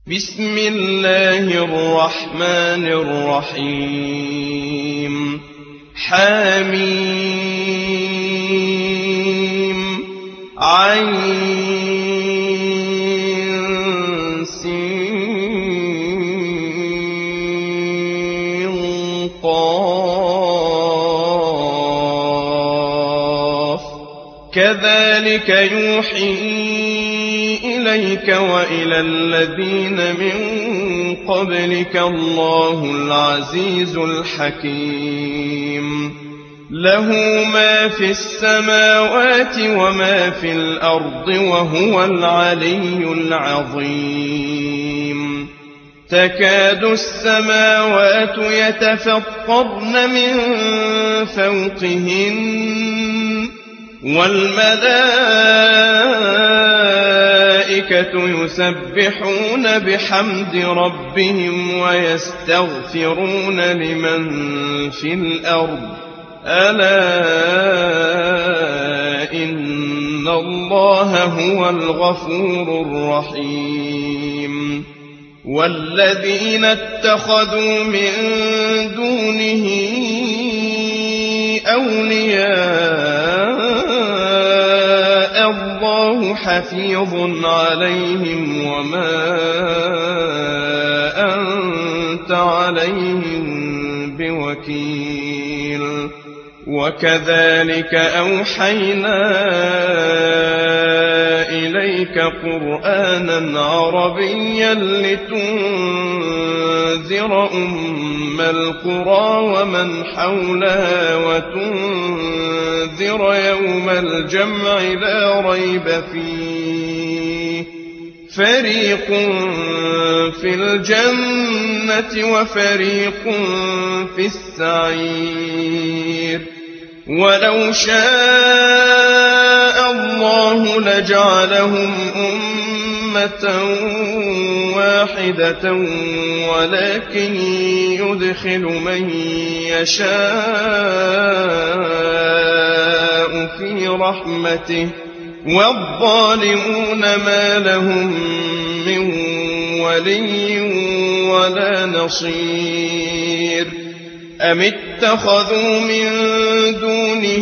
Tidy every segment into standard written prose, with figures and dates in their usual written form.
بسم الله الرحمن الرحيم حميم عين سين قاف كذلك يوحي إليك وإلى الذين من قبلك الله العزيز الحكيم له ما في السماوات وما في الأرض وهو العلي العظيم تكاد السماوات يتفطرن من فوقهن والملائكة يسبحون بحمد ربهم ويستغفرون لمن في الأرض ألا إن الله هو الغفور الرحيم والذين اتخذوا من دونه أولياء الله حفيظ عليهم وما أنت عليهم بوكيل وكذلك أوحينا إليك قرآنا عربيا لتنذر أم القرى ومن حولها وتنذر يوم الجمع لا ريب فيه فريق في الجنة وفريق في السعير ولو شاء الله لجعلهم أمة واحدة ولكن يدخل من يشاء في رحمته والظالمون ما لهم من ولي ولا نصير أم اتخذوا من دونه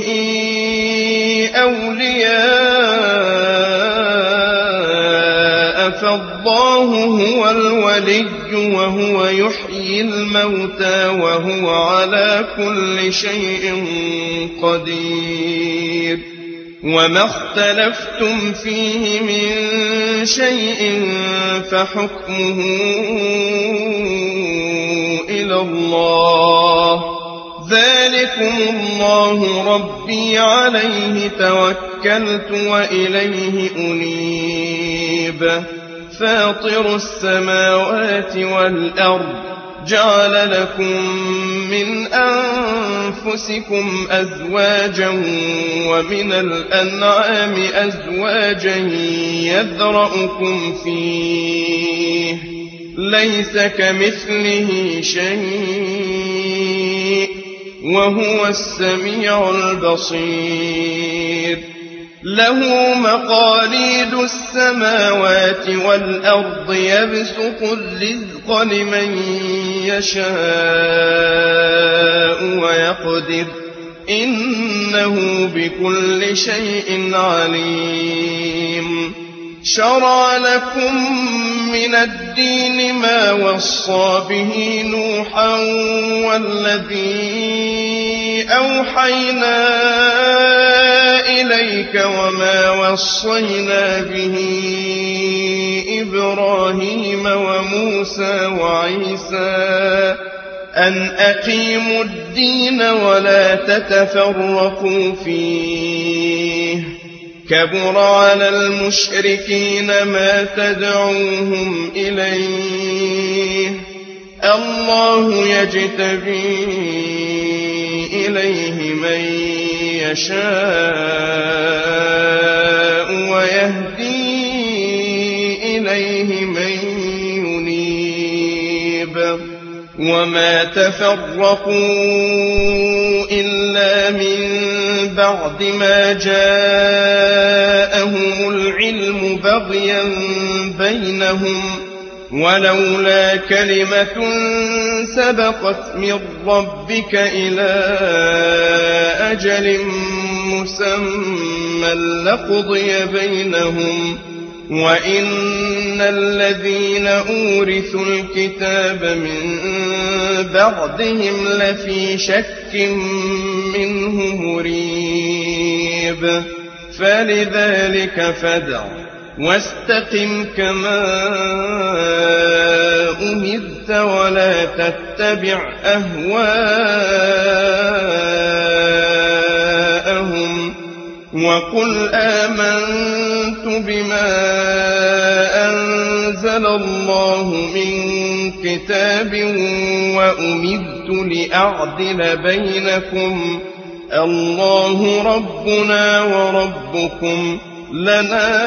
أولياء فالله هو الولي وهو يحيي الموتى وهو على كل شيء قدير وما اختلفتم فيه من شيء فحكمه إلى الله ذلكم الله ربي عليه توكلت وإليه أنيب فاطر السماوات والأرض جعل لكم من أنفسكم أزواجا ومن الأنعام أزواجا يذرأكم فيه ليس كمثله شيء وهو السميع البصير له مقاليد السماوات والأرض يبسط الرزق لمن يشاء ويقدر إنه بكل شيء عليم شرع لكم من الدين ما وصى به نوحا والذي أوحينا إليك وما وصينا به إبراهيم وموسى وعيسى أن أقيموا الدين ولا تتفرقوا فيه كبر على المشركين ما تدعوهم إليه الله يجتبي إليه من يشاء ويهدي إليه من ينيب وما تفرقوا إلا من بعد ما جاءهم العلم بغيا بينهم ولولا كلمة سبقت من ربك إلى أجل مسمى لقضي بينهم وإن الذين أورثوا الكتاب من بعدهم لفي شك منه مريب فلذلك فادع واستقم كما أمرت ولا تتبع أهواءهم وقل آمنت بما أنزل الله من كتاب وأمرت لأعدل بينكم الله ربنا وربكم لنا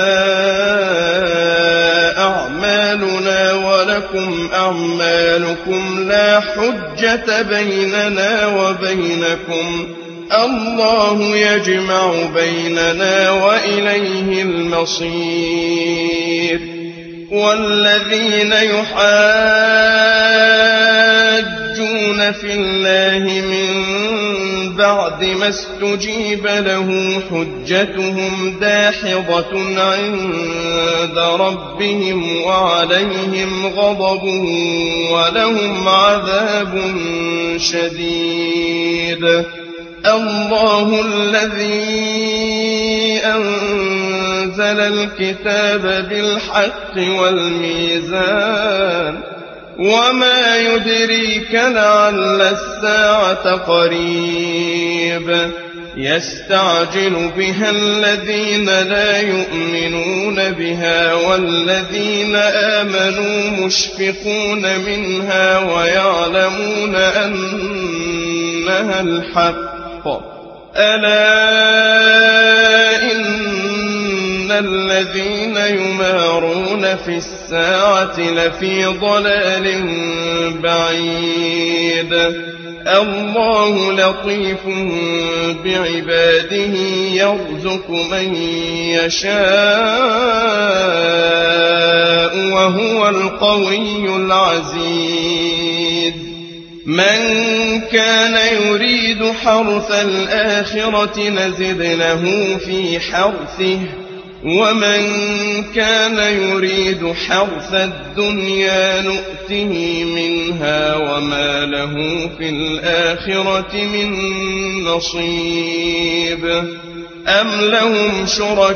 أعمالنا ولكم أعمالكم لا حجة بيننا وبينكم الله يجمع بيننا وإليه المصير والذين يحاجون في الله من بعد ما استجيب له حجتهم داحضة عند ربهم وعليهم غضب ولهم عذاب شديد الله الذي أنزل الكتاب بالحق والميزان وما يدريك لعل الساعة قريب يستعجل بها الذين لا يؤمنون بها والذين آمنوا مشفقون منها ويعلمون أنها الحق ألا إن الذين يمارون في الساعة لفي ضلال بعيد الله لطيف بعباده يرزق من يشاء وهو القوي العزيز من كان يريد حرث الآخرة نزد له في حرثه ومن كان يريد حرث الدنيا نؤته منها وما له في الآخرة من نصيب أم لهم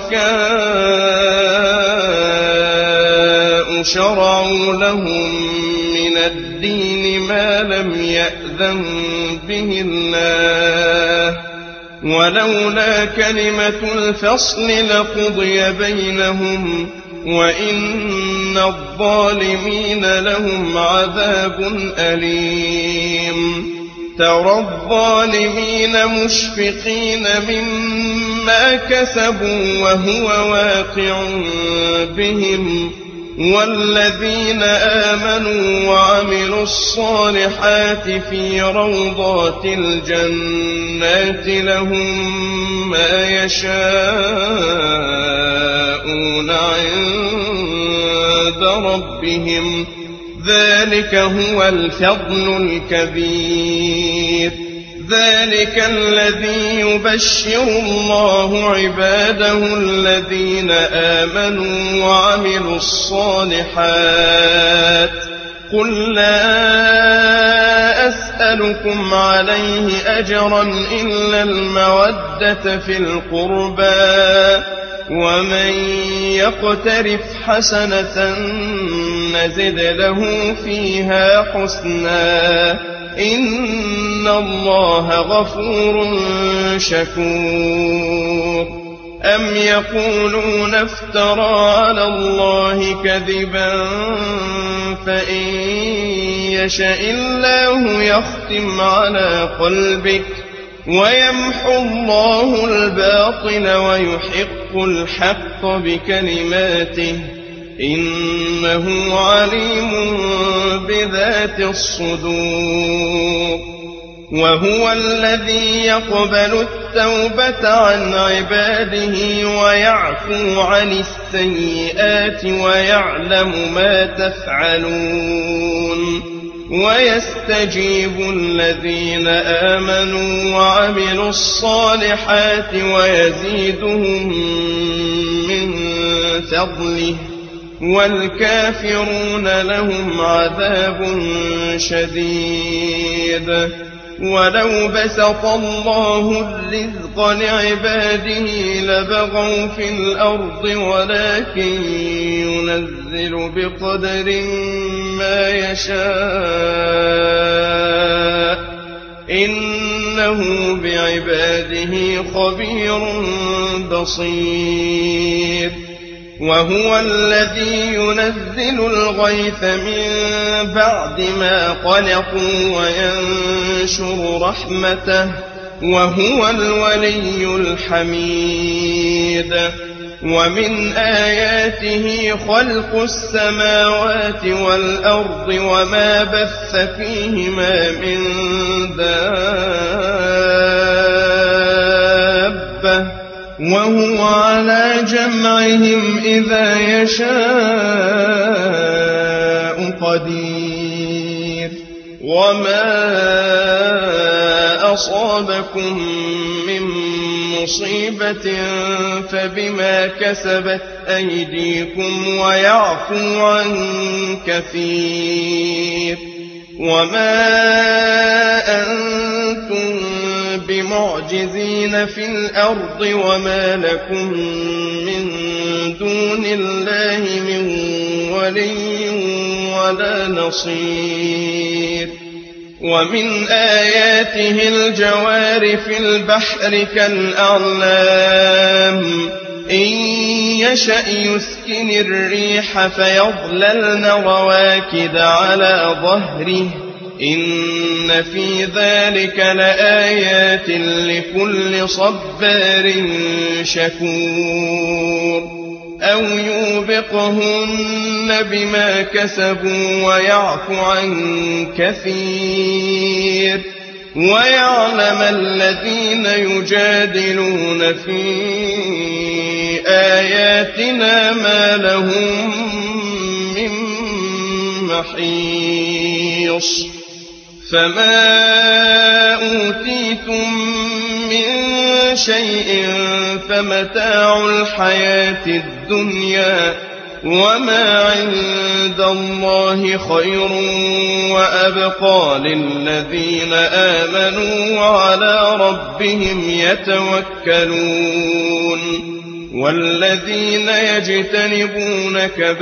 شركاء شرعوا لهم من الدين ما لم يأذن به الله ولولا كلمة الفصل لقضي بينهم وإن الظالمين لهم عذاب أليم ترى الظالمين مشفقين مما كسبوا وهو واقع بهم والذين آمنوا وعملوا الصالحات في روضات الجنات لهم ما يشاءون عند ربهم ذلك هو الفضل الكبير ذلك الذي يبشر الله عباده الذين آمنوا وعملوا الصالحات قل لا أسألكم عليه أجرا إلا المودة في القربى ومن يقترف حسنة نزد له فيها حسنا إن الله غفور شكور أم يقولون افترى على الله كذبا فإن يشاء الله يختم على قلبك ويمحو الله الباطل ويحق الحق بكلماته إنه عليم بذات الصدور وهو الذي يقبل التوبة عن عباده ويعفو عن السيئات ويعلم ما تفعلون ويستجيب الذين آمنوا وعملوا الصالحات ويزيدهم من فضله والكافرون لهم عذاب شديد. ولو بسط الله الرزق لعباده لبغوا في الأرض ولكن ينزل بقدر ما يشاء إنه بعباده خبير بصير. وهو الذي ينزل الغيث من بعد ما قنطوا وينشر رحمته وهو الولي الحميد. ومن آياته خلق السماوات والأرض وما بث فيهما من دابة وهو على جمعهم إذا يشاء قدير. وما أصابكم من مصيبة فبما كسبت أيديكم ويعفو عن كثير. وما أنتم بمعجزين في الأرض وما لكم من دون الله من ولي ولا نصير. ومن آياته الجوار في البحر كالأعلام إن يشأ يسكن الريح فيظللن رواكد على ظهره إن في ذلك لآيات لكل صبار شكور. أو يوبقهن بما كسبوا ويعفو عن كثير ويعلم الذين يجادلون في آياتنا ما لهم من محيص. فما أوتيتم من شيء فمتاع الحياة الدنيا وما عند الله خير وأبقى للذين آمنوا وعلى ربهم يتوكلون. والذين يجتنبون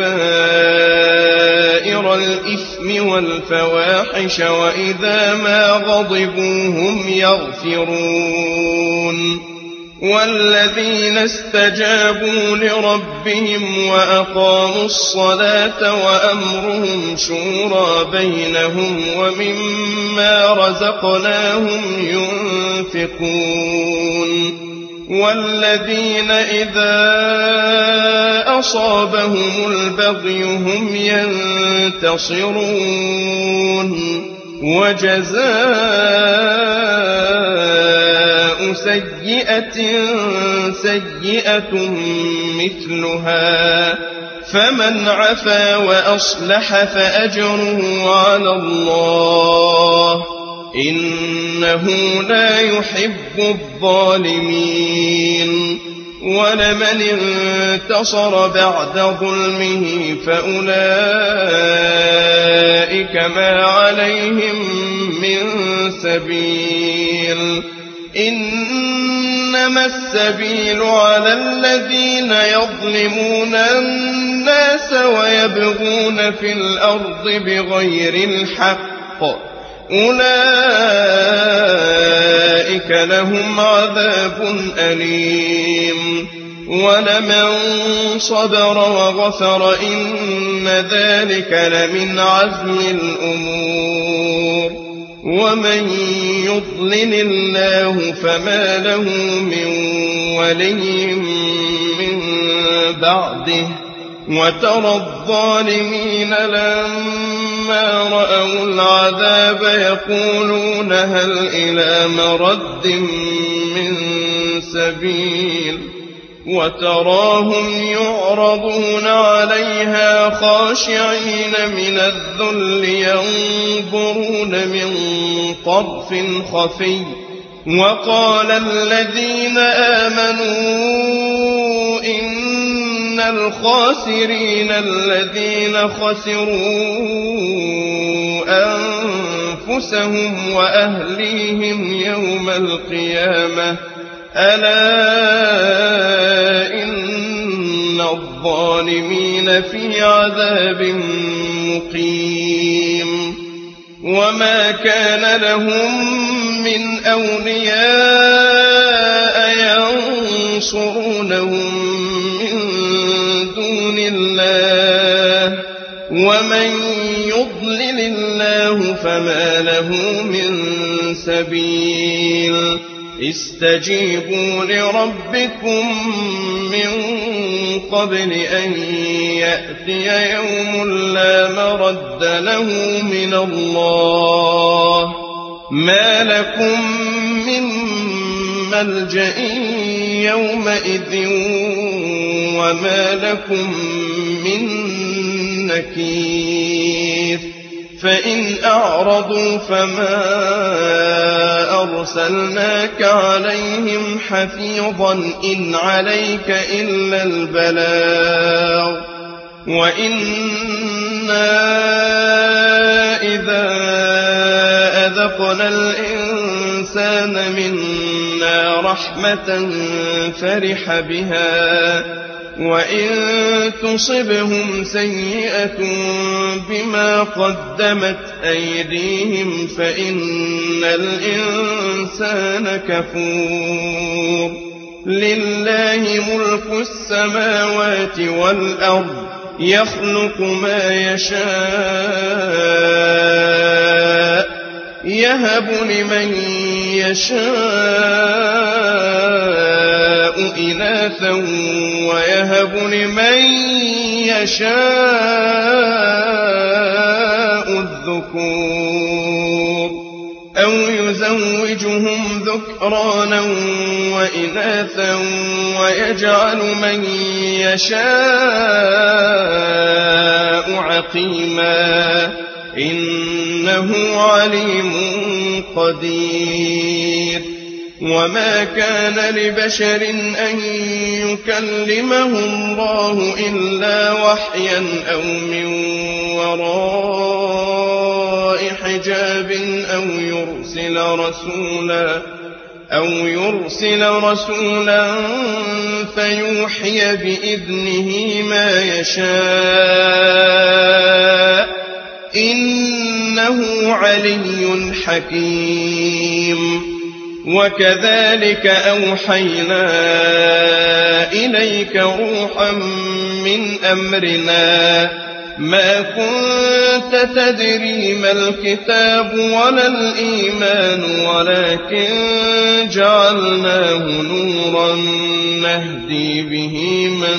كبائر الإثم والفواحش وإذا ما غضبوا هم يغفرون. والذين استجابوا لربهم وأقاموا الصلاة وأمرهم شورى بينهم ومما رزقناهم ينفقون. والذين إذا أصابهم البغي هم ينتصرون. وجزاء سيئة سيئة مثلها فمن عفا وأصلح فأجره على الله إنه لا يحب الظالمين. ولمن انتصر بعد ظلمه فأولئك ما عليهم من سبيل إنما السبيل على الذين يظلمون الناس ويبغون في الأرض بغير الحق أولئك لهم عذاب أليم. ولمن صبر وغفر إن ذلك لمن عزم الأمور. ومن يضلل الله فما له من ولي من بعده وترى الظالمين لما رأوا العذاب يقولون هل إلى مرد من سبيل وتراهم يعرضون عليها خاشعين من الذل ينظرون من طرف خفي وقال الذين آمنوا إن الخاسرين الذين خسروا أنفسهم وأهليهم يوم القيامة ألا إن الظالمين في عذاب مقيم وما كان لهم من أولياء ينصرونهم من دون الله ومن يضلل الله فما له من سبيل استجيبوا لربكم من قبل أن يأتي يوم لا مرد له من الله ما لكم من ملجأ يومئذ وما لكم من نكير فإن أعرضوا فما أرسلناك عليهم حفيظا إن عليك إلا البلاغ وإنا إذا أذقنا الإنسان منا رحمة فرح بها وإن تصبهم سيئة بما قدمت أيديهم فإن الإنسان كفور لله ملك السماوات والأرض يخلق ما يشاء يهب لمن يشاء إناثا ويهب لمن يشاء الذكور أو يزوجهم ذكرانا وإناثا ويجعل من يشاء عقيما إنه عليم قدير وما كان لبشر أن يكلمه الله إلا وحيا أو من وراء حجاب أو يرسل رسولا فيوحي بإذنه ما يشاء إنه علي حكيم وكذلك أوحينا إليك روحا من أمرنا ما كنت تدري ما الكتاب ولا الإيمان ولكن جعلناه نورا نهدي به من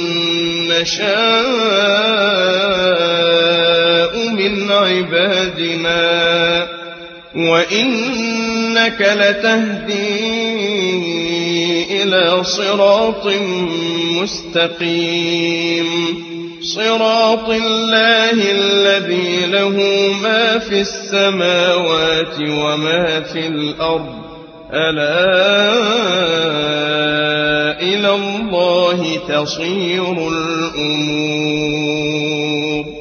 نشاء من عبادنا وإنك لتهدي إلى صراط مستقيم صراط الله الذي له ما في السماوات وما في الأرض ألا إلى الله تصير الأمور